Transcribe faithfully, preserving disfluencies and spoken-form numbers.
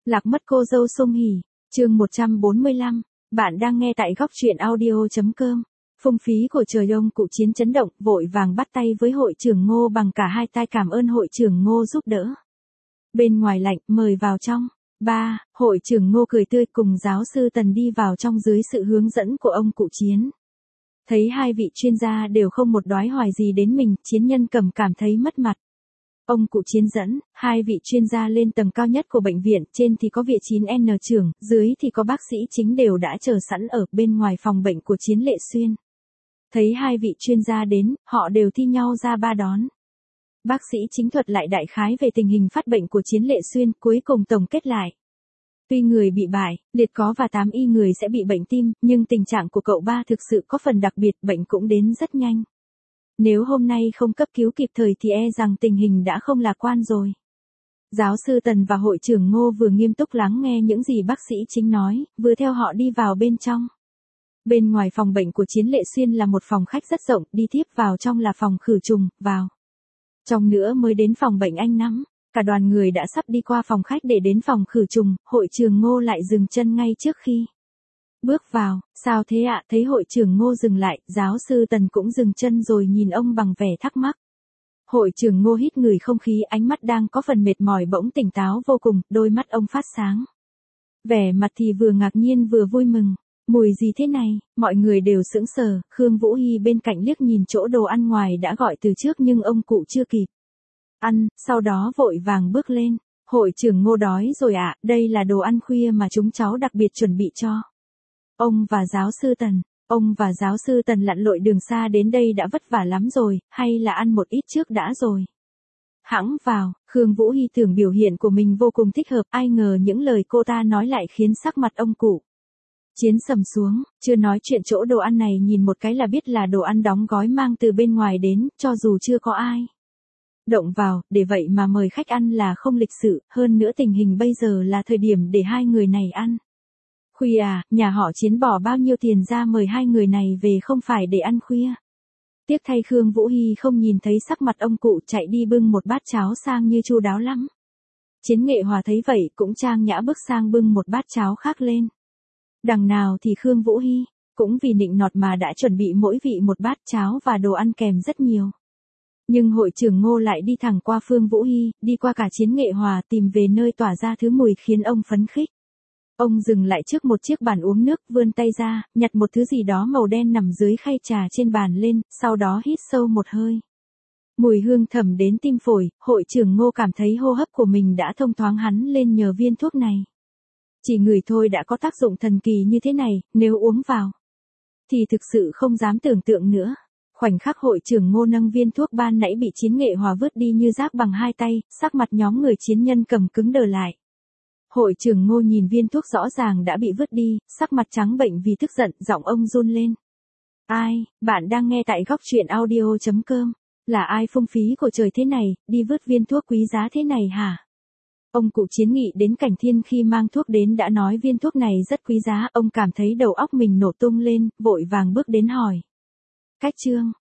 Lạc mất cô dâu Sung Hỉ, chương một trăm bốn mươi lăm, bạn đang nghe tại góc truyện audio.com. Phung phí của trời đông cụ Chiến chấn động, vội vàng bắt tay với hội trưởng Ngô bằng cả hai tay cảm ơn hội trưởng Ngô giúp đỡ. Bên ngoài lạnh, mời vào trong. Ba, hội trưởng Ngô cười tươi cùng giáo sư Tần đi vào trong dưới sự hướng dẫn của ông cụ Chiến. Thấy hai vị chuyên gia đều không một đoái hoài gì đến mình, Chiến nhân cầm cảm thấy mất mặt. Ông cụ Chiến dẫn, hai vị chuyên gia lên tầng cao nhất của bệnh viện, trên thì có vị chín N trưởng, dưới thì có bác sĩ chính đều đã chờ sẵn ở bên ngoài phòng bệnh của Chiến Lệ Xuyên. Thấy hai vị chuyên gia đến, họ đều thi nhau ra ba đón. Bác sĩ chính thuật lại đại khái về tình hình phát bệnh của Chiến Lệ Xuyên, cuối cùng tổng kết lại. Tuy người bị bại, liệt có và tám y người sẽ bị bệnh tim, nhưng tình trạng của cậu ba thực sự có phần đặc biệt, bệnh cũng đến rất nhanh. Nếu hôm nay không cấp cứu kịp thời thì e rằng tình hình đã không lạc quan rồi. Giáo sư Tần và hội trưởng Ngô vừa nghiêm túc lắng nghe những gì bác sĩ chính nói, vừa theo họ đi vào bên trong. Bên ngoài phòng bệnh của Chiến Lệ Xuyên là một phòng khách rất rộng, đi tiếp vào trong là phòng khử trùng, vào. Trong nữa mới đến phòng bệnh anh Năm. Cả đoàn người đã sắp đi qua phòng khách để đến phòng khử trùng, hội trưởng Ngô lại dừng chân ngay trước khi bước vào. Sao thế ạ? Thấy hội trưởng Ngô dừng lại, giáo sư Tần cũng dừng chân rồi nhìn ông bằng vẻ thắc mắc. Hội trưởng Ngô hít ngửi không khí, ánh mắt đang có phần mệt mỏi bỗng tỉnh táo vô cùng, đôi mắt ông phát sáng. Vẻ mặt thì vừa ngạc nhiên vừa vui mừng. Mùi gì thế này? Mọi người đều sững sờ, Khương Vũ Hy bên cạnh liếc nhìn chỗ đồ ăn ngoài đã gọi từ trước nhưng ông cụ chưa kịp ăn, sau đó vội vàng bước lên. Hội trưởng Ngô đói rồi ạ, đây là đồ ăn khuya mà chúng cháu đặc biệt chuẩn bị cho ông và giáo sư Tần. Ông và giáo sư Tần lặn lội đường xa đến đây đã vất vả lắm rồi, hay là ăn một ít trước đã rồi? Hẵng vào, Khương Vũ Hy tưởng biểu hiện của mình vô cùng thích hợp, ai ngờ những lời cô ta nói lại khiến sắc mặt ông cụ Chiến sầm xuống, chưa nói chuyện chỗ đồ ăn này nhìn một cái là biết là đồ ăn đóng gói mang từ bên ngoài đến, cho dù chưa có ai động vào, để vậy mà mời khách ăn là không lịch sự, hơn nữa tình hình bây giờ là thời điểm để hai người này ăn. Khuya à, nhà họ Chiến bỏ bao nhiêu tiền ra mời hai người này về không phải để ăn khuya. Tiếc thay Khương Vũ Hy không nhìn thấy sắc mặt ông cụ chạy đi bưng một bát cháo sang như chu đáo lắm. Chiến Nghệ Hòa thấy vậy cũng trang nhã bước sang bưng một bát cháo khác lên. Đằng nào thì Khương Vũ Hy, cũng vì nịnh nọt mà đã chuẩn bị mỗi vị một bát cháo và đồ ăn kèm rất nhiều. Nhưng hội trưởng Ngô lại đi thẳng qua Phương Vũ Hy, đi qua cả Chiến Nghệ Hòa tìm về nơi tỏa ra thứ mùi khiến ông phấn khích. Ông dừng lại trước một chiếc bàn uống nước, vươn tay ra, nhặt một thứ gì đó màu đen nằm dưới khay trà trên bàn lên, sau đó hít sâu một hơi. Mùi hương thầm đến tim phổi, hội trưởng Ngô cảm thấy hô hấp của mình đã thông thoáng hắn lên nhờ viên thuốc này. Chỉ ngửi thôi đã có tác dụng thần kỳ như thế này, nếu uống vào thì thực sự không dám tưởng tượng nữa. Khoảnh khắc hội trưởng Ngô nâng viên thuốc ban nãy bị Chiến Nghệ Hòa vứt đi như rác bằng hai tay, sắc mặt nhóm người chiến nhân cầm cứng đờ lại. Hội trưởng Ngô nhìn viên thuốc rõ ràng đã bị vứt đi, sắc mặt trắng bệnh vì tức giận, giọng ông run lên. Ai, bạn đang nghe tại góc truyện audio.com, là ai phung phí của trời thế này, đi vứt viên thuốc quý giá thế này hả? Ông cụ Chiến nghĩ đến Cảnh Thiên khi mang thuốc đến đã nói viên thuốc này rất quý giá, ông cảm thấy đầu óc mình nổ tung lên, vội vàng bước đến hỏi. Cách trương,